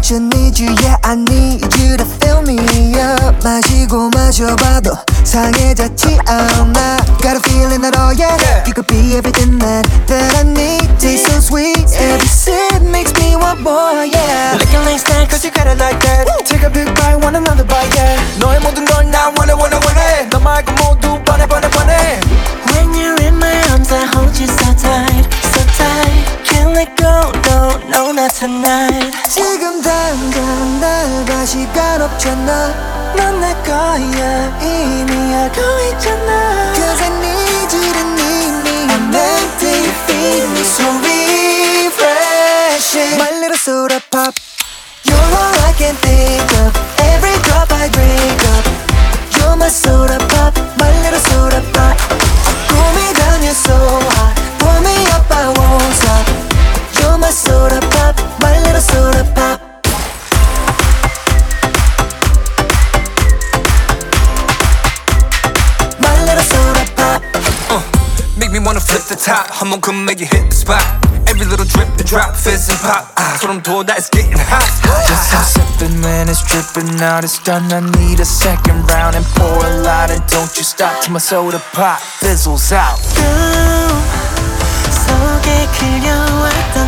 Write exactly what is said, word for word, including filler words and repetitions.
want you, need you, yeah I need you to fill me up. 마시고 마셔봐도 상해졌지 않아. Got a feeling that oh yeah, yeah. You could be everything that, that I need. Taste so sweet, every sip makes me want more, yeah. Licking like snacks, cause you got it like that. Ooh. Take a big bite, want another bite, yeah. 너의 모든 걸 나 원해 원해 원해. 너 말고 모두 뻔해 뻔해 뻔해. When you're in my arms I hold you so tight, so tight. Can't let go, no, no, not tonight. 지금 당장 날 봐 시간 없잖아. 넌 내 거야 이미 알고 있잖아. Cause I need you to need me. I'm empty, you feed me so refreshing. My little soda pop. You're all I can think of. Every drop I drink up. You're my soda pop, my little soda pop. Cool me down, you're so hot. Pull me up, I won't stop. You're my soda pop, my little soda pop. My little soda pop. uh, Make me wanna flip the top. 한번 come make you hit the spot. Every little drip, the drop, fizz and pop. 아, 소름 돋아, it's getting hot. Just stop sipping when it's dripping out. It's done, I need a second round. And pour a lot and don't you stop till my soda pop fizzles out. 꿈 속에 그려왔던